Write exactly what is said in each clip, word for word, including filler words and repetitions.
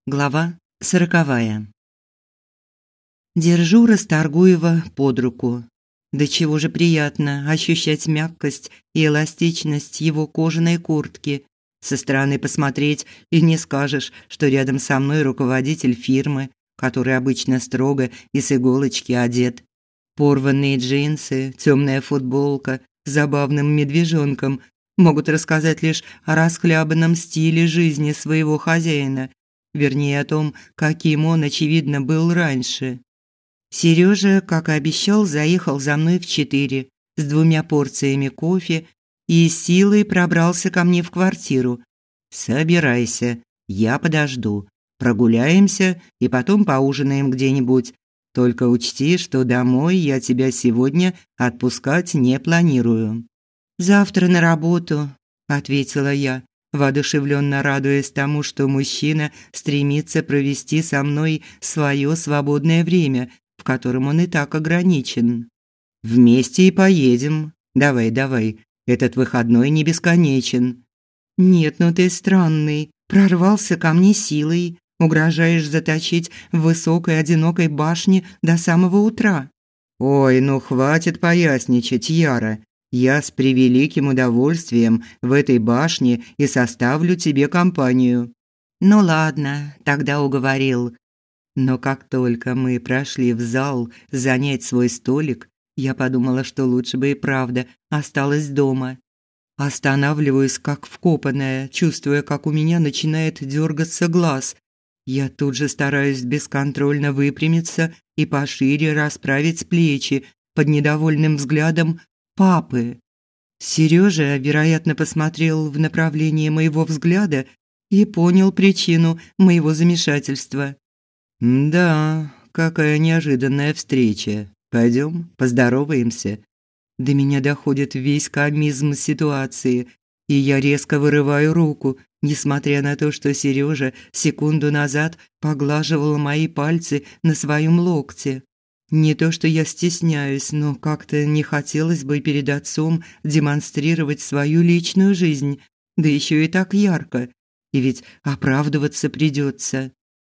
Глава сороковая. Держу Расторгуева под руку. Да чего же приятно ощущать мягкость и эластичность его кожаной куртки. Со стороны посмотреть и не скажешь, что рядом со мной руководитель фирмы, который обычно строго и с иголочки одет. Порванные джинсы, темная футболка с забавным медвежонком могут рассказать лишь о расхлябанном стиле жизни своего хозяина. Вернее, о том, каким он, очевидно, был раньше. Сережа, как и обещал, заехал за мной в четыре с двумя порциями кофе и силой пробрался ко мне в квартиру. «Собирайся, я подожду. Прогуляемся и потом поужинаем где-нибудь. Только учти, что домой я тебя сегодня отпускать не планирую». «Завтра на работу», – ответила я, воодушевленно радуясь тому, что мужчина стремится провести со мной свое свободное время, в котором он и так ограничен. «Вместе и поедем. Давай, давай. Этот выходной не бесконечен». «Нет, ну ты странный. Прорвался ко мне силой. Угрожаешь заточить в высокой одинокой башне до самого утра». «Ой, ну хватит поясничать, Яра. Я с превеликим удовольствием в этой башне и составлю тебе компанию». «Ну ладно, тогда уговорил». Но как только мы прошли в зал занять свой столик, я подумала, что лучше бы и правда осталась дома. Останавливаюсь как вкопанная, чувствуя, как у меня начинает дергаться глаз. Я тут же стараюсь бесконтрольно выпрямиться и пошире расправить плечи под недовольным взглядом папы. Сережа, вероятно, посмотрел в направлении моего взгляда и понял причину моего замешательства. «Да, какая неожиданная встреча. Пойдем, поздороваемся». До меня доходит весь комизм ситуации, и я резко вырываю руку, несмотря на то, что Сережа секунду назад поглаживал мои пальцы на своем локте. Не то, что я стесняюсь, но как-то не хотелось бы перед отцом демонстрировать свою личную жизнь, да еще и так ярко, и ведь оправдываться придется.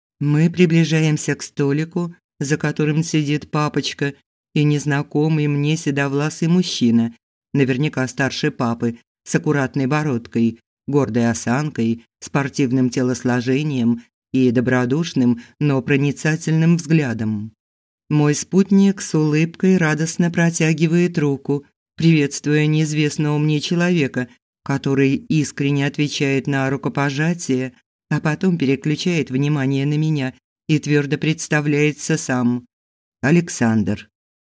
Мы приближаемся к столику, за которым сидит папочка и незнакомый мне седовласый мужчина, наверняка старше папы, с аккуратной бородкой, гордой осанкой, спортивным телосложением и добродушным, но проницательным взглядом. Мой спутник с улыбкой радостно протягивает руку, приветствуя неизвестного мне человека, который искренне отвечает на рукопожатие, а потом переключает внимание на меня и твердо представляется сам. «Александр».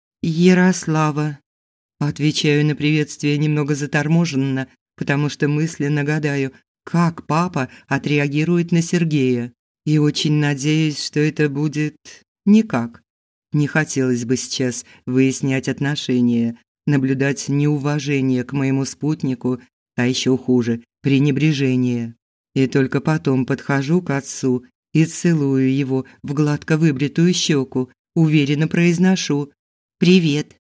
«Ярослава». Отвечаю на приветствие немного заторможенно, потому что мысленно гадаю, как папа отреагирует на Сергея. И очень надеюсь, что это будет никак. Не хотелось бы сейчас выяснять отношения, наблюдать неуважение к моему спутнику, а еще хуже – пренебрежение. И только потом подхожу к отцу и целую его в гладко выбритую щеку, уверенно произношу «Привет».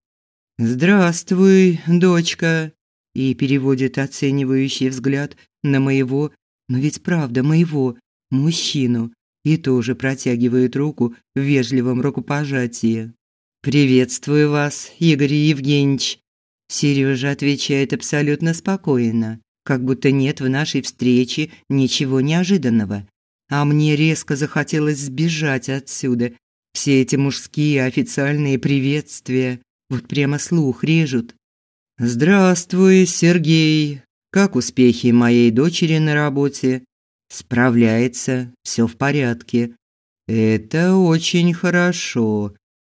«Здравствуй, дочка», и переводит оценивающий взгляд на моего, но ведь правда моего, мужчину, и тоже протягивает руку в вежливом рукопожатии. «Приветствую вас, Игорь Евгеньевич». Сережа отвечает абсолютно спокойно, как будто нет в нашей встрече ничего неожиданного. А мне резко захотелось сбежать отсюда. Все эти мужские официальные приветствия вот прямо слух режут. «Здравствуй, Сергей. Как успехи моей дочери на работе?» «Справляется, все в порядке». «Это очень хорошо.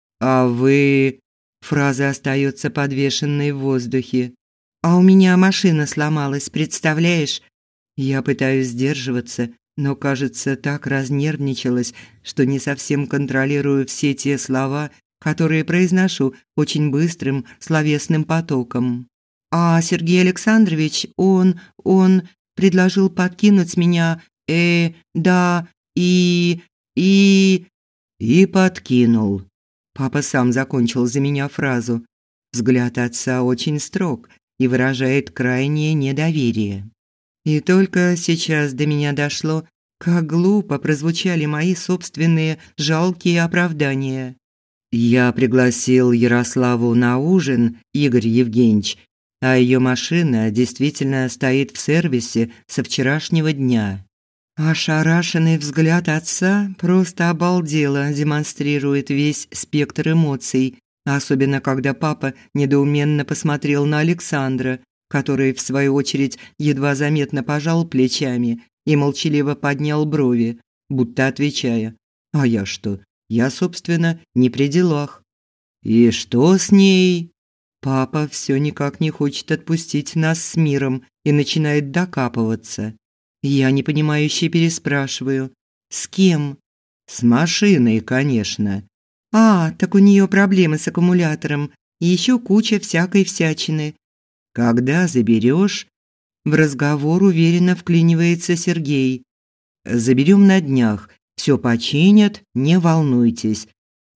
А вы...» Фраза остается подвешенной в воздухе. «А у меня машина сломалась, представляешь?» Я пытаюсь сдерживаться, но, кажется, так разнервничалась, что не совсем контролирую все те слова, которые произношу очень быстрым словесным потоком. «А Сергей Александрович, он... он предложил подкинуть меня... э... да... и... и...» «И подкинул». Папа сам закончил за меня фразу. Взгляд отца очень строг и выражает крайнее недоверие. И только сейчас до меня дошло, Как глупо прозвучали мои собственные жалкие оправдания. Я пригласил Ярославу на ужин, Игорь Евгеньевич, а ее машина действительно стоит в сервисе со вчерашнего дня. Ошарашенный взгляд отца просто обалдело демонстрирует весь спектр эмоций, особенно когда папа недоуменно посмотрел на Александра, который, в свою очередь, едва заметно пожал плечами и молчаливо поднял брови, будто отвечая: «А я что? Я, собственно, не при делах». «И что с ней?» Папа все никак не хочет отпустить нас с миром и начинает докапываться. Я непонимающе переспрашиваю: «С кем?» «С машиной, конечно». «А, так у нее проблемы с аккумулятором и еще куча всякой всячины». «Когда заберешь?» В разговор уверенно вклинивается Сергей. «Заберем на днях. Все починят, не волнуйтесь».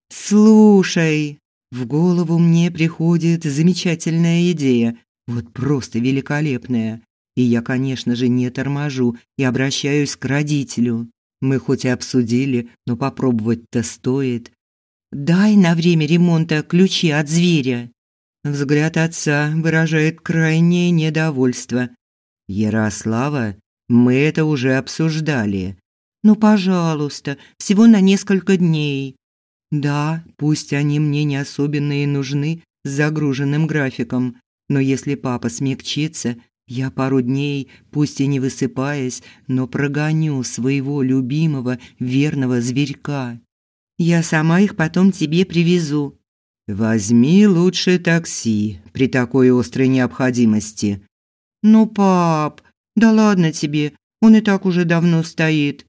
«Слушай, в голову мне приходит замечательная идея, вот просто великолепная. И я, конечно же, не торможу и обращаюсь к родителю. Мы хоть и обсудили, но попробовать-то стоит. Дай на время ремонта ключи от зверя». Взгляд отца выражает крайнее недовольство. «Ярослава, мы это уже обсуждали». «Ну, пожалуйста, всего на несколько дней». Да, пусть они мне не особенно и нужны с загруженным графиком, но если папа смягчится, я пару дней, пусть и не высыпаясь, но прогоню своего любимого верного зверька. Я сама их потом тебе привезу. Возьми лучше такси при такой острой необходимости. Ну, пап, да ладно тебе, он и так уже давно стоит.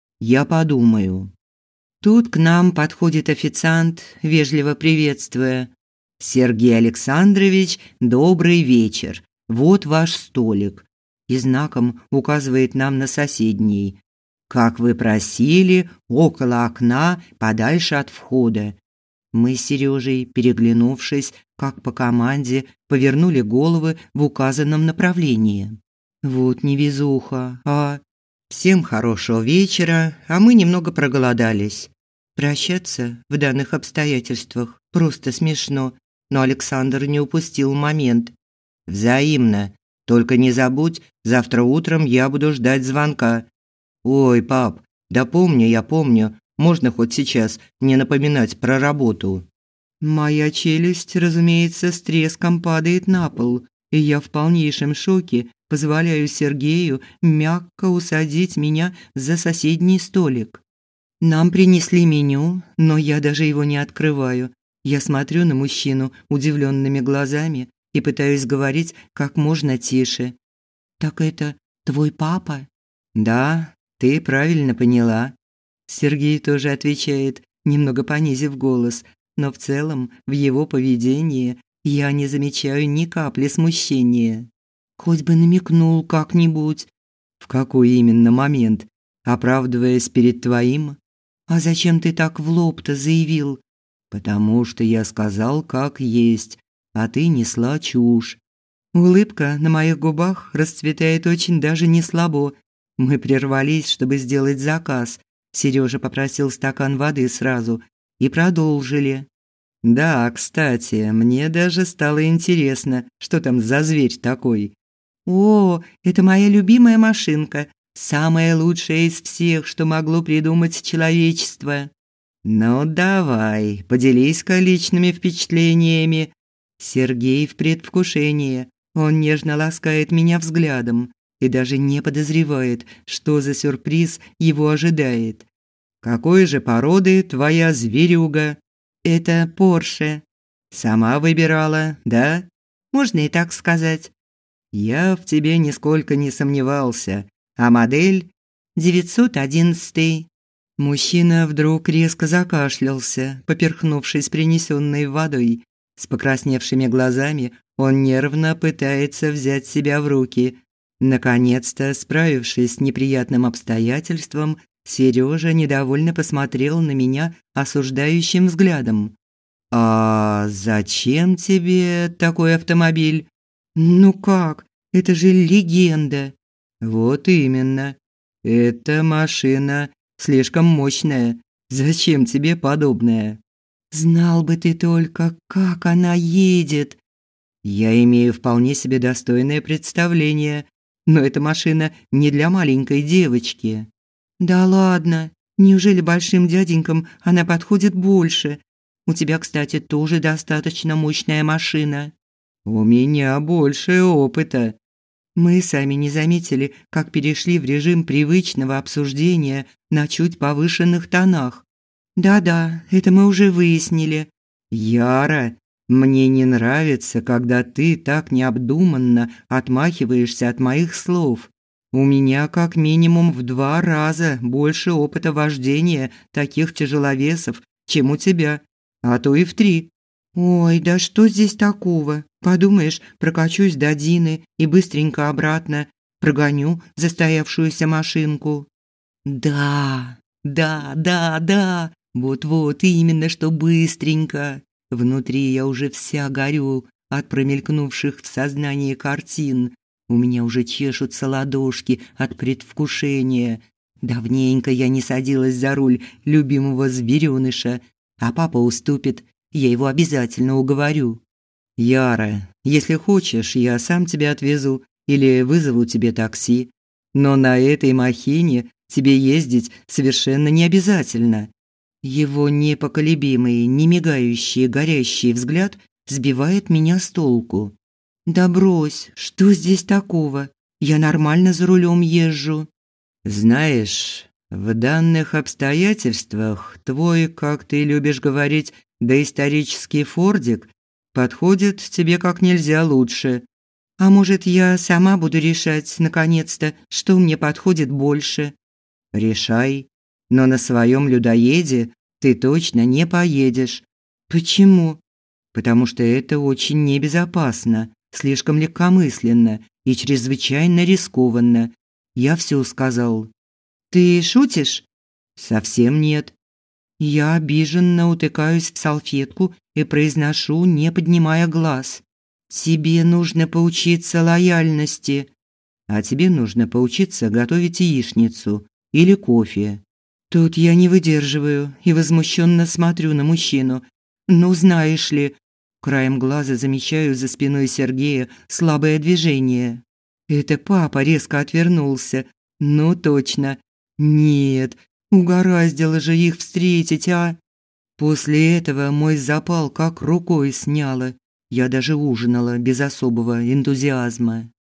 Я подумаю. Тут к нам подходит официант, вежливо приветствуя: «Сергей Александрович, добрый вечер. Вот ваш столик». И знаком указывает нам на соседний. «Как вы просили, около окна, подальше от входа». Мы с Сережей, переглянувшись, как по команде, повернули головы в указанном направлении. Вот невезуха, а... Всем хорошего вечера, а мы немного проголодались. Прощаться в данных обстоятельствах просто смешно, но Александр не упустил момент. Взаимно. Только не забудь, завтра утром я буду ждать звонка. Ой, пап, да помню, я помню. Можно хоть сейчас не напоминать про работу. Моя челюсть, разумеется, с треском падает на пол, и я в полнейшем шоке позволяю Сергею мягко усадить меня за соседний столик. Нам принесли меню, но я даже его не открываю. Я смотрю на мужчину удивленными глазами и пытаюсь говорить как можно тише. «Так это твой папа?» «Да, ты правильно поняла». Сергей тоже отвечает, немного понизив голос, но в целом в его поведении я не замечаю ни капли смущения. Хоть бы намекнул как-нибудь. В какой именно момент? Оправдываясь перед твоим? А зачем ты так в лоб-то заявил? Потому что я сказал, как есть, а ты несла чушь. Улыбка на моих губах расцветает очень даже не слабо. Мы прервались, чтобы сделать заказ. Сережа попросил стакан воды сразу и продолжили. Да, кстати, мне даже стало интересно, что там за зверь такой. О, это моя любимая машинка, самая лучшая из всех, что могло придумать человечество. Ну давай, поделись-ка личными впечатлениями. Сергей в предвкушении. Он нежно ласкает меня взглядом и даже не подозревает, что за сюрприз его ожидает. Какой же породы твоя зверюга? Это Порше. Сама выбирала, да? Можно и так сказать. Я в тебе нисколько не сомневался. А модель девятьсот одиннадцать. Мужчина вдруг резко закашлялся, поперхнувшись принесенной водой. С покрасневшими глазами он нервно пытается взять себя в руки. Наконец-то, справившись с неприятным обстоятельством, Сережа недовольно посмотрел на меня осуждающим взглядом. «А зачем тебе такой автомобиль?» «Ну как? Это же легенда!» «Вот именно. Эта машина слишком мощная. Зачем тебе подобное? Знал бы ты только, как она едет. Я имею вполне себе достойное представление, но эта машина не для маленькой девочки. Да ладно, неужели большим дяденькам она подходит больше? У тебя, кстати, тоже достаточно мощная машина. У меня больше опыта. Мы сами не заметили, как перешли в режим привычного обсуждения на чуть повышенных тонах. Да-да, это мы уже выяснили. Яра, мне не нравится, когда ты так необдуманно отмахиваешься от моих слов. У меня как минимум в два раза больше опыта вождения таких тяжеловесов, чем у тебя, а то и в три. Ой, да что здесь такого? Подумаешь, прокачусь до Дины и быстренько обратно прогоню застоявшуюся машинку. Да, да, да, да. Вот-вот, именно что быстренько. Внутри я уже вся горю от промелькнувших в сознании картин. У меня уже чешутся ладошки от предвкушения. Давненько я не садилась за руль любимого зверёныша, а папа уступит. Я его обязательно уговорю. Яра, если хочешь, я сам тебя отвезу или вызову тебе такси. Но на этой махине тебе ездить совершенно не обязательно. Его непоколебимый, не мигающий, горящий взгляд сбивает меня с толку. Да брось, что здесь такого? Я нормально за рулем езжу. Знаешь, в данных обстоятельствах твой, как ты любишь говорить, доисторический фордик подходит тебе как нельзя лучше. А может, я сама буду решать, наконец-то, что мне подходит больше? Решай, но на своем людоеде ты точно не поедешь. Почему? Потому что это очень небезопасно, слишком легкомысленно и чрезвычайно рискованно. Я все сказал. Ты шутишь? Совсем нет. Я обиженно утыкаюсь в салфетку и произношу, не поднимая глаз. Тебе нужно поучиться лояльности. А тебе нужно поучиться готовить яичницу или кофе. Тут я не выдерживаю и возмущенно смотрю на мужчину. Ну, знаешь ли, краем глаза замечаю за спиной Сергея слабое движение. Это папа резко отвернулся. Ну, точно. Нет, угораздило же их встретить, а? После этого мой запал как рукой сняло. Я даже ужинала без особого энтузиазма.